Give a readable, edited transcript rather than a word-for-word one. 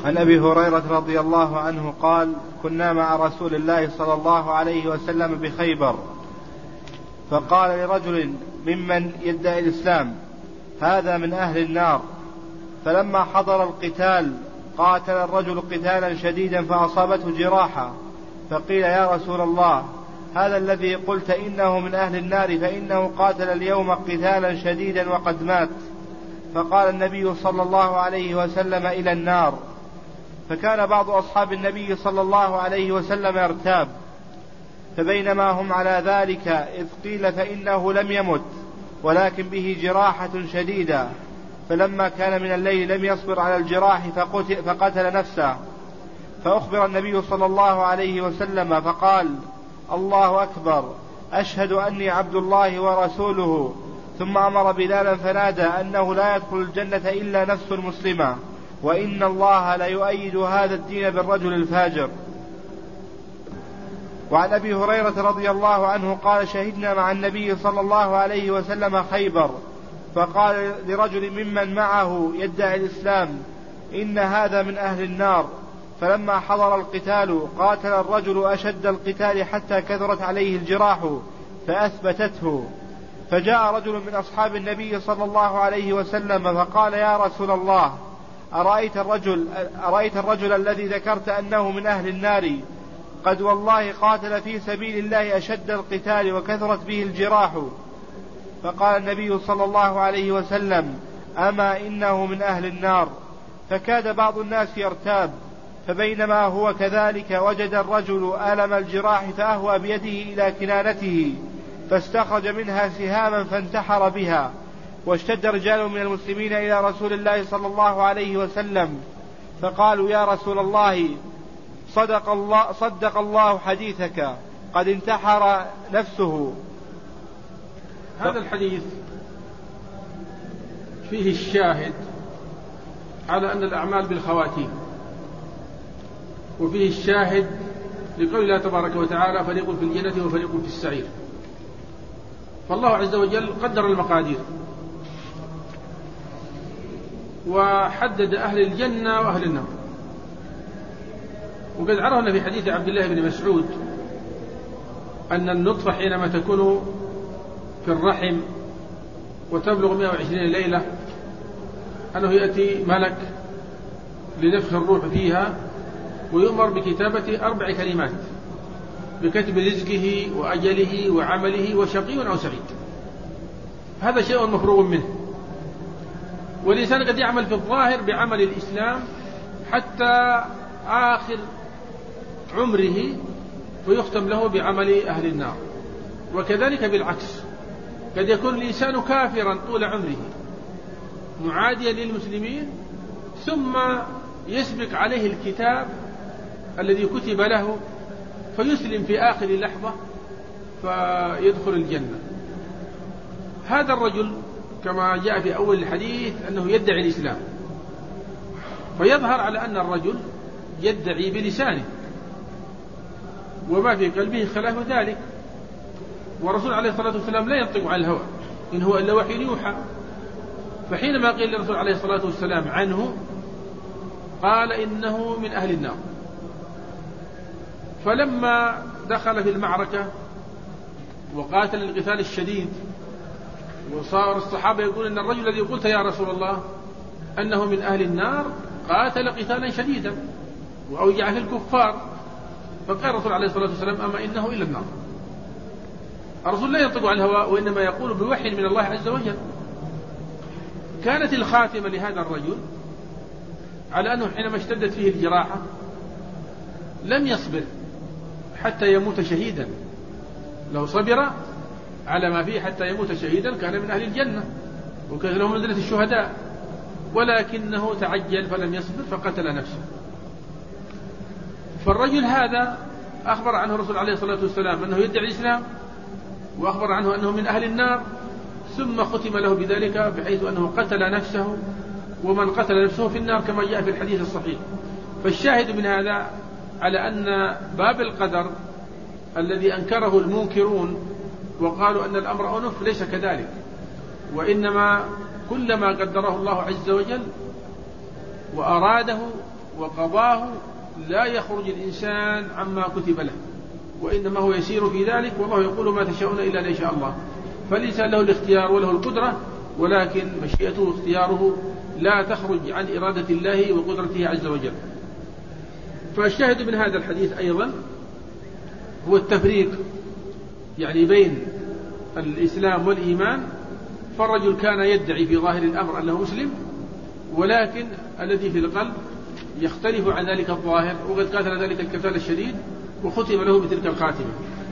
عن أبي هريرة رضي الله عنه قال: كنا مع رسول الله صلى الله عليه وسلم بخيبر، فقال لرجل ممن يدعي الإسلام: هذا من أهل النار. فلما حضر القتال قاتل الرجل قتالا شديدا فأصابته جراحة، فقيل: يا رسول الله، هذا الذي قلت إنه من أهل النار فإنه قاتل اليوم قتالا شديدا وقد مات. فقال النبي صلى الله عليه وسلم: إلى النار. فكان بعض أصحاب النبي صلى الله عليه وسلم يرتاب، فبينما هم على ذلك إذ قيل فإنه لم يمت ولكن به جراحة شديدة، فلما كان من الليل لم يصبر على الجراح فقتل نفسه. فأخبر النبي صلى الله عليه وسلم فقال: الله أكبر، أشهد أني عبد الله ورسوله. ثم أمر بلالا فنادى أنه لا يدخل الجنة إلا نفس مسلمة، وإن الله ليؤيد هذا الدين بالرجل الفاجر. وعن أبي هريرة رضي الله عنه قال: شهدنا مع النبي صلى الله عليه وسلم خيبر، فقال لرجل ممن معه يدعي الإسلام: إن هذا من أهل النار. فلما حضر القتال قاتل الرجل أشد القتال حتى كثرت عليه الجراح فأثبتته. فجاء رجل من أصحاب النبي صلى الله عليه وسلم فقال: يا رسول الله، أرأيت الرجل الذي ذكرت أنه من أهل النار قد والله قاتل في سبيل الله أشد القتال وكثرت به الجراح. فقال النبي صلى الله عليه وسلم: أما إنه من أهل النار. فكاد بعض الناس يرتاب، فبينما هو كذلك وجد الرجل ألم الجراح فأهوى بيده إلى كنانته فاستخرج منها سهاما فانتحر بها. واشتد رجال من المسلمين إلى رسول الله صلى الله عليه وسلم فقالوا: يا رسول الله، صدق الله حديثك، قد انتحر نفسه. هذا الحديث فيه الشاهد على أن الأعمال بالخواتيم، وفيه الشاهد لقول الله تبارك وتعالى: فريق في الجنة وفريق في السعير. فالله عز وجل قدر المقادير وحدد أهل الجنة وأهل النار. وقد عرفنا في حديث عبد الله بن مسعود أن النطفة حينما تكون في الرحم وتبلغ 120 ليلة أنه يأتي ملك لنفخ الروح فيها ويؤمر بكتابة 4 كلمات بكتب رزقه وأجله وعمله وشقي أو سعيد. هذا شيء مفروغ منه، والإنسان قد يعمل في الظاهر بعمل الإسلام حتى آخر عمره ويختم له بعمل أهل النار. وكذلك بالعكس، قد يكون الإنسان كافرا طول عمره معاديا للمسلمين، ثم يسبق عليه الكتاب الذي كتب له فيسلم في آخر لحظة فيدخل الجنة. هذا الرجل كما جاء في أول الحديث أنه يدعي الإسلام، فيظهر على أن الرجل يدعي بلسانه وما في قلبه خلاف ذلك. ورسول عليه الصلاة والسلام لا ينطق عن الهوى، إن هو إلا وحي يوحى. فحينما قيل للرسول عليه الصلاة والسلام عنه قال: إنه من أهل النار. فلما دخل في المعركة وقاتل القتال الشديد وصار الصحابة يقول إن الرجل الذي قلت يا رسول الله أنه من أهل النار قاتل قتالا شديدا وأوجع في الكفار. فقال الرسول عليه الصلاة والسلام: أما إنه إلى النار. الرسول لا ينطق عن الهوى، وإنما يقول بوحي من الله عز وجل. كانت الخاتمة لهذا الرجل على أنه حينما اشتدت فيه الجراحة لم يصبر حتى يموت شهيدا. لو صبر على ما فيه حتى يموت شهيدا كان من أهل الجنة وكان له منزلة الشهداء، ولكنه تعجل فلم يصبر فقتل نفسه. فالرجل هذا أخبر عنه الرسول عليه الصلاة والسلام أنه يدعي الإسلام، وأخبر عنه أنه من أهل النار، ثم ختم له بذلك بحيث أنه قتل نفسه، ومن قتل نفسه في النار كما جاء في الحديث الصحيح. فالشاهد من هذا على أن باب القدر الذي أنكره المنكرون وقالوا أن الأمر أنف ليس كذلك، وإنما كلما قدره الله عز وجل وأراده وقضاه لا يخرج الإنسان عما كتب له، وإنما هو يسير في ذلك، والله يقول ما تشاءون إلا أن يشاء الله. فالإنسان له الاختيار وله القدرة، ولكن مشيئته واختياره لا تخرج عن إرادة الله وقدرته عز وجل. فالشاهد من هذا الحديث أيضا هو التفريق يعني بين الإسلام والإيمان. فالرجل كان يدعي في ظاهر الأمر أنه مسلم، ولكن الذي في القلب يختلف عن ذلك الظاهر، وقد قاتل ذلك القتال الشديد وختم له بتلك الخاتمة.